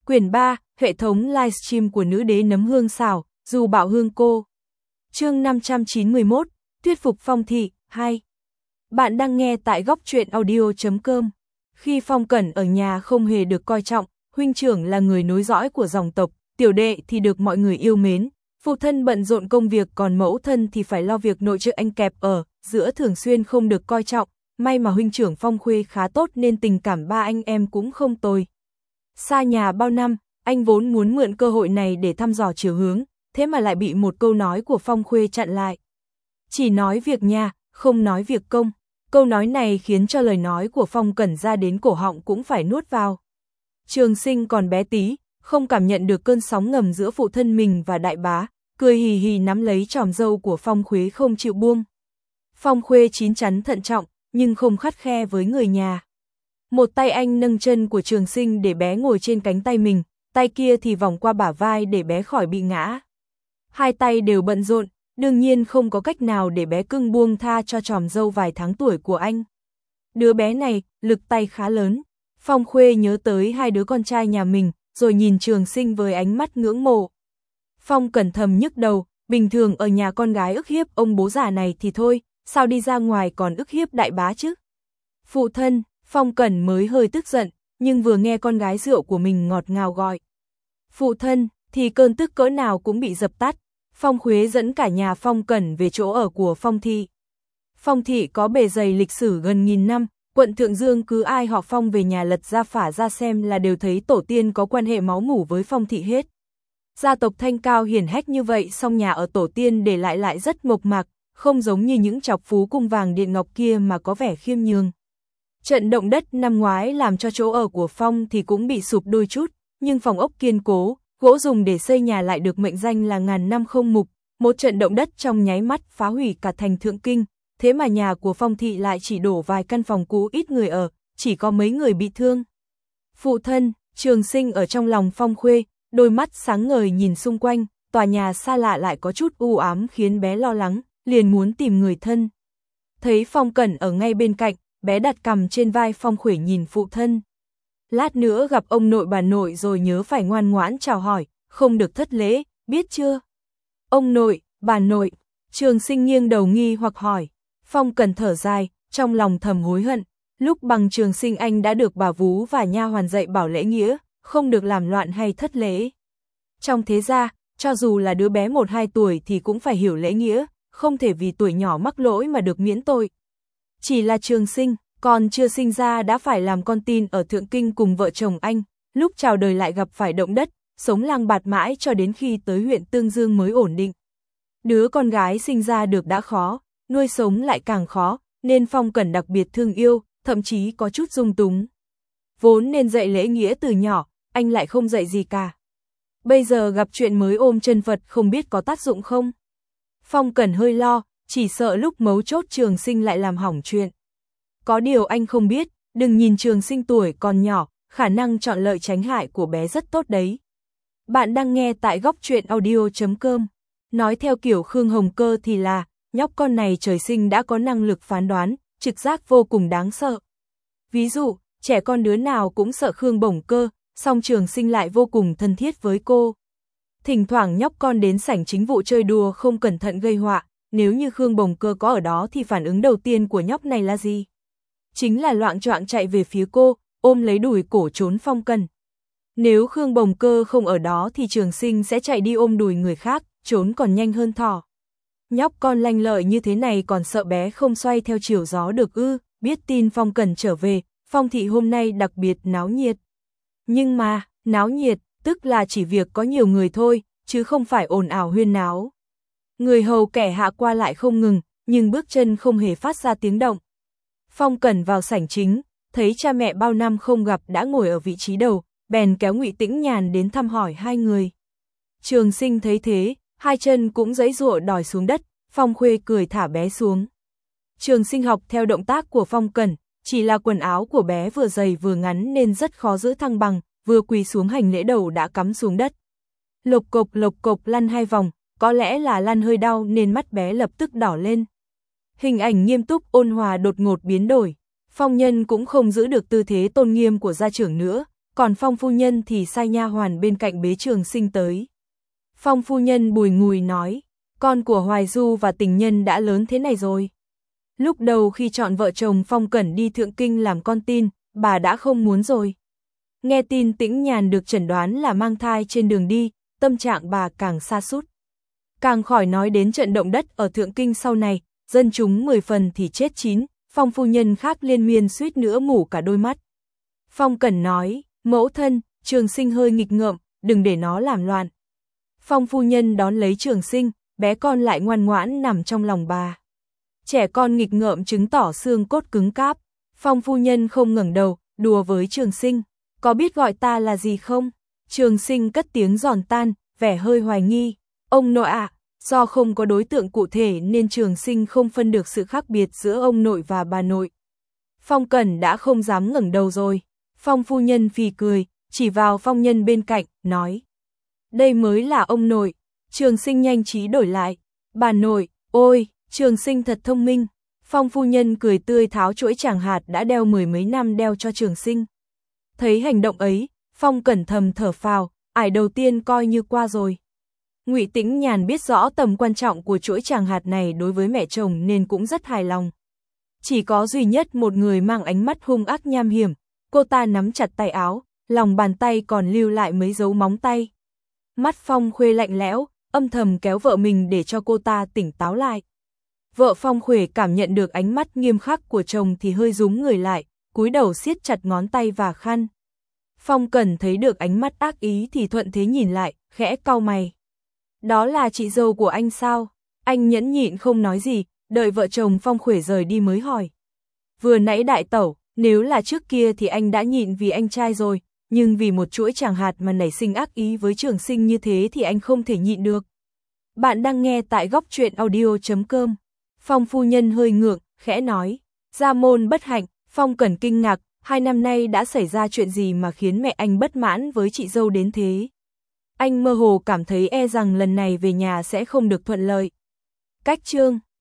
Quyển 3, hệ thống livestream của nữ đế nấm hương xào, dù bảo hương cô. Chương 591, thuyết phục Phong thị, 2. Bạn đang nghe tại góc truyện audio.com. Khi Phong Cẩn ở nhà không hề được coi trọng, huynh trưởng là người nối dõi của dòng tộc, tiểu đệ thì được mọi người yêu mến, phụ thân bận rộn công việc còn mẫu thân thì phải lo việc nội trợ anh kẹp ở, giữa thường xuyên không được coi trọng, may mà huynh trưởng Phong Khuê khá tốt nên tình cảm ba anh em cũng không tồi. Xa nhà bao năm, anh vốn muốn mượn cơ hội này để thăm dò chiều hướng, thế mà lại bị một câu nói của Phong Khuê chặn lại. Chỉ nói việc nhà, không nói việc công. Câu nói này khiến cho lời nói của Phong Cẩn ra đến cổ họng cũng phải nuốt vào. Trường Sinh còn bé tí, không cảm nhận được cơn sóng ngầm giữa phụ thân mình và đại bá, cười hì hì nắm lấy tròm râu của Phong Khuê không chịu buông. Phong Khuê chín chắn thận trọng, nhưng không khắt khe với người nhà. Một tay anh nâng chân của Trường Sinh để bé ngồi trên cánh tay mình, tay kia thì vòng qua bả vai để bé khỏi bị ngã. Hai tay đều bận rộn, đương nhiên không có cách nào để bé cưng buông tha cho tròm râu vài tháng tuổi của anh. Đứa bé này, lực tay khá lớn. Phong Khuê nhớ tới hai đứa con trai nhà mình, rồi nhìn Trường Sinh với ánh mắt ngưỡng mộ. Phong Cẩn thầm nhức đầu, bình thường ở nhà con gái ức hiếp ông bố già này thì thôi, sao đi ra ngoài còn ức hiếp đại bá chứ? Phụ thân, Phong Cẩn mới hơi tức giận, nhưng vừa nghe con gái rượu của mình ngọt ngào gọi phụ thân, thì cơn tức cỡ nào cũng bị dập tắt. Phong Khuê dẫn cả nhà Phong Cẩn về chỗ ở của Phong thị. Phong thị có bề dày lịch sử gần 1000 năm, quận Thượng Dương cứ ai họ Phong về nhà lật ra phả ra xem là đều thấy tổ tiên có quan hệ máu mủ với Phong thị hết. Gia tộc thanh cao hiển hách như vậy song nhà ở tổ tiên để lại rất mộc mạc, không giống như những chọc phú cung vàng điện ngọc kia mà có vẻ khiêm nhường. Trận động đất năm ngoái làm cho chỗ ở của Phong thì cũng bị sụp đôi chút, nhưng phòng ốc kiên cố, gỗ dùng để xây nhà lại được mệnh danh là ngàn năm không mục, một trận động đất trong nháy mắt phá hủy cả thành Thượng Kinh, thế mà nhà của Phong thị lại chỉ đổ vài căn phòng cũ ít người ở, chỉ có mấy người bị thương. Phụ thân, Trường Sinh ở trong lòng Phong Khuê, đôi mắt sáng ngời nhìn xung quanh, tòa nhà xa lạ lại có chút u ám khiến bé lo lắng, liền muốn tìm người thân. Thấy Phong Cẩn ở ngay bên cạnh, bé đặt cằm trên vai Phong Khuê nhìn phụ thân. Lát nữa gặp ông nội bà nội rồi nhớ phải ngoan ngoãn chào hỏi, không được thất lễ, biết chưa? Ông nội, bà nội, Trường Sinh nghiêng đầu nghi hoặc hỏi. Phong Cẩn thở dài, trong lòng thầm hối hận, lúc bằng Trường Sinh anh đã được bà vú và nha hoàn dạy bảo lễ nghĩa, không được làm loạn hay thất lễ. Trong thế gia, cho dù là đứa bé 1-2 tuổi thì cũng phải hiểu lễ nghĩa, không thể vì tuổi nhỏ mắc lỗi mà được miễn tội. Chỉ là Trường Sinh, còn chưa sinh ra đã phải làm con tin ở Thượng Kinh cùng vợ chồng anh, lúc chào đời lại gặp phải động đất, sống lang bạt mãi cho đến khi tới huyện Tương Dương mới ổn định. Đứa con gái sinh ra được đã khó, nuôi sống lại càng khó, nên Phong Cẩn đặc biệt thương yêu, thậm chí có chút dung túng. Vốn nên dạy lễ nghĩa từ nhỏ, anh lại không dạy gì cả. Bây giờ gặp chuyện mới ôm chân Phật không biết có tác dụng không? Phong Cẩn hơi lo, chỉ sợ lúc mấu chốt Trường Sinh lại làm hỏng chuyện. Có điều anh không biết, đừng nhìn Trường Sinh tuổi còn nhỏ, khả năng chọn lợi tránh hại của bé rất tốt đấy. Bạn đang nghe tại góc truyện audio.com. Nói theo kiểu Khương Hồng Cơ thì là, nhóc con này trời sinh đã có năng lực phán đoán, trực giác vô cùng đáng sợ. Ví dụ, trẻ con đứa nào cũng sợ Khương Bổng Cơ, song Trường Sinh lại vô cùng thân thiết với cô. Thỉnh thoảng nhóc con đến sảnh chính vụ chơi đùa không cẩn thận gây họa, nếu như Khương Bổng Cơ có ở đó thì phản ứng đầu tiên của nhóc này là gì? Chính là loạng choạng chạy về phía cô, ôm lấy đùi cổ trốn Phong Cẩn. Nếu Khương Bổng Cơ không ở đó thì Trường Sinh sẽ chạy đi ôm đùi người khác, trốn còn nhanh hơn thỏ. Nhóc con lanh lợi như thế này còn sợ bé không xoay theo chiều gió được ư? Biết tin Phong Cẩn trở về, Phong thị hôm nay đặc biệt náo nhiệt. Nhưng mà, náo nhiệt, tức là chỉ việc có nhiều người thôi, chứ không phải ồn ào huyên náo. Người hầu kẻ hạ qua lại không ngừng, nhưng bước chân không hề phát ra tiếng động. Phong Cẩn vào sảnh chính, thấy cha mẹ bao năm không gặp đã ngồi ở vị trí đầu, bèn kéo Ngụy Tĩnh Nhàn đến thăm hỏi hai người. Trường Sinh thấy thế, hai chân cũng giãy giụa đòi xuống đất, Phong Khuê cười thả bé xuống. Trường Sinh học theo động tác của Phong Cẩn, chỉ là quần áo của bé vừa dày vừa ngắn nên rất khó giữ thăng bằng, vừa quỳ xuống hành lễ đầu đã cắm xuống đất. Lộc cộc lăn 2 vòng, có lẽ là lăn hơi đau nên mắt bé lập tức đỏ lên. Hình ảnh nghiêm túc ôn hòa đột ngột biến đổi, Phong Nhân cũng không giữ được tư thế tôn nghiêm của gia trưởng nữa, còn Phong phu nhân thì sai nha hoàn bên cạnh bế Trường Sinh tới. Phong phu nhân bùi ngùi nói, con của Hoài Du và tình nhân đã lớn thế này rồi. Lúc đầu khi chọn vợ chồng Phong Cẩn đi Thượng Kinh làm con tin, bà đã không muốn rồi. Nghe tin Tĩnh Nhàn được chẩn đoán là mang thai trên đường đi, tâm trạng bà càng sa sút. Càng khỏi nói đến trận động đất ở Thượng Kinh sau này, dân chúng 10 phần thì chết 9, Phong phu nhân khác liên miên suýt nữa mù cả đôi mắt. Phong Cẩn nói, mẫu thân, Trường Sinh hơi nghịch ngợm, đừng để nó làm loạn. Phong phu nhân đón lấy Trường Sinh, bé con lại ngoan ngoãn nằm trong lòng bà. Trẻ con nghịch ngợm chứng tỏ xương cốt cứng cáp. Phong phu nhân không ngẩng đầu, đùa với Trường Sinh, có biết gọi ta là gì không? Trường Sinh cất tiếng giòn tan, vẻ hơi hoài nghi. Ông nội ạ, do không có đối tượng cụ thể nên Trường Sinh không phân được sự khác biệt giữa ông nội và bà nội. Phong Cẩn đã không dám ngẩng đầu rồi. Phong phu nhân phì cười, chỉ vào Phong Nhân bên cạnh, nói. Đây mới là ông nội. Trường Sinh nhanh trí đổi lại. Bà nội, ôi, Trường Sinh thật thông minh. Phong phu nhân cười tươi tháo chuỗi tràng hạt đã đeo 10 mấy năm đeo cho Trường Sinh. Thấy hành động ấy, Phong Cẩn thầm thở phào, ải đầu tiên coi như qua rồi. Ngụy Tĩnh Nhàn biết rõ tầm quan trọng của chuỗi tràng hạt này đối với mẹ chồng nên cũng rất hài lòng. Chỉ có duy nhất một người mang ánh mắt hung ác nham hiểm, cô ta nắm chặt tay áo, lòng bàn tay còn lưu lại mấy dấu móng tay. Mắt Phong Khuê lạnh lẽo, âm thầm kéo vợ mình để cho cô ta tỉnh táo lại. Vợ Phong Khuê cảm nhận được ánh mắt nghiêm khắc của chồng thì hơi rúm người lại, cúi đầu siết chặt ngón tay và khăn. Phong Cẩn thấy được ánh mắt ác ý thì thuận thế nhìn lại, khẽ cau mày. Đó là chị dâu của anh sao? Anh nhẫn nhịn không nói gì, đợi vợ chồng Phong Khuê rời đi mới hỏi. Vừa nãy đại tẩu, nếu là trước kia thì anh đã nhịn vì anh trai rồi, nhưng vì một chuỗi tràng hạt mà nảy sinh ác ý với Trường Sinh như thế thì anh không thể nhịn được. Bạn đang nghe tại góc truyện audio.com. Phong phu nhân hơi ngượng, khẽ nói. Gia môn bất hạnh, Phong Cẩn kinh ngạc, 2 năm nay đã xảy ra chuyện gì mà khiến mẹ anh bất mãn với chị dâu đến thế. Anh mơ hồ cảm thấy e rằng lần này về nhà sẽ không được thuận lợi. Cách chương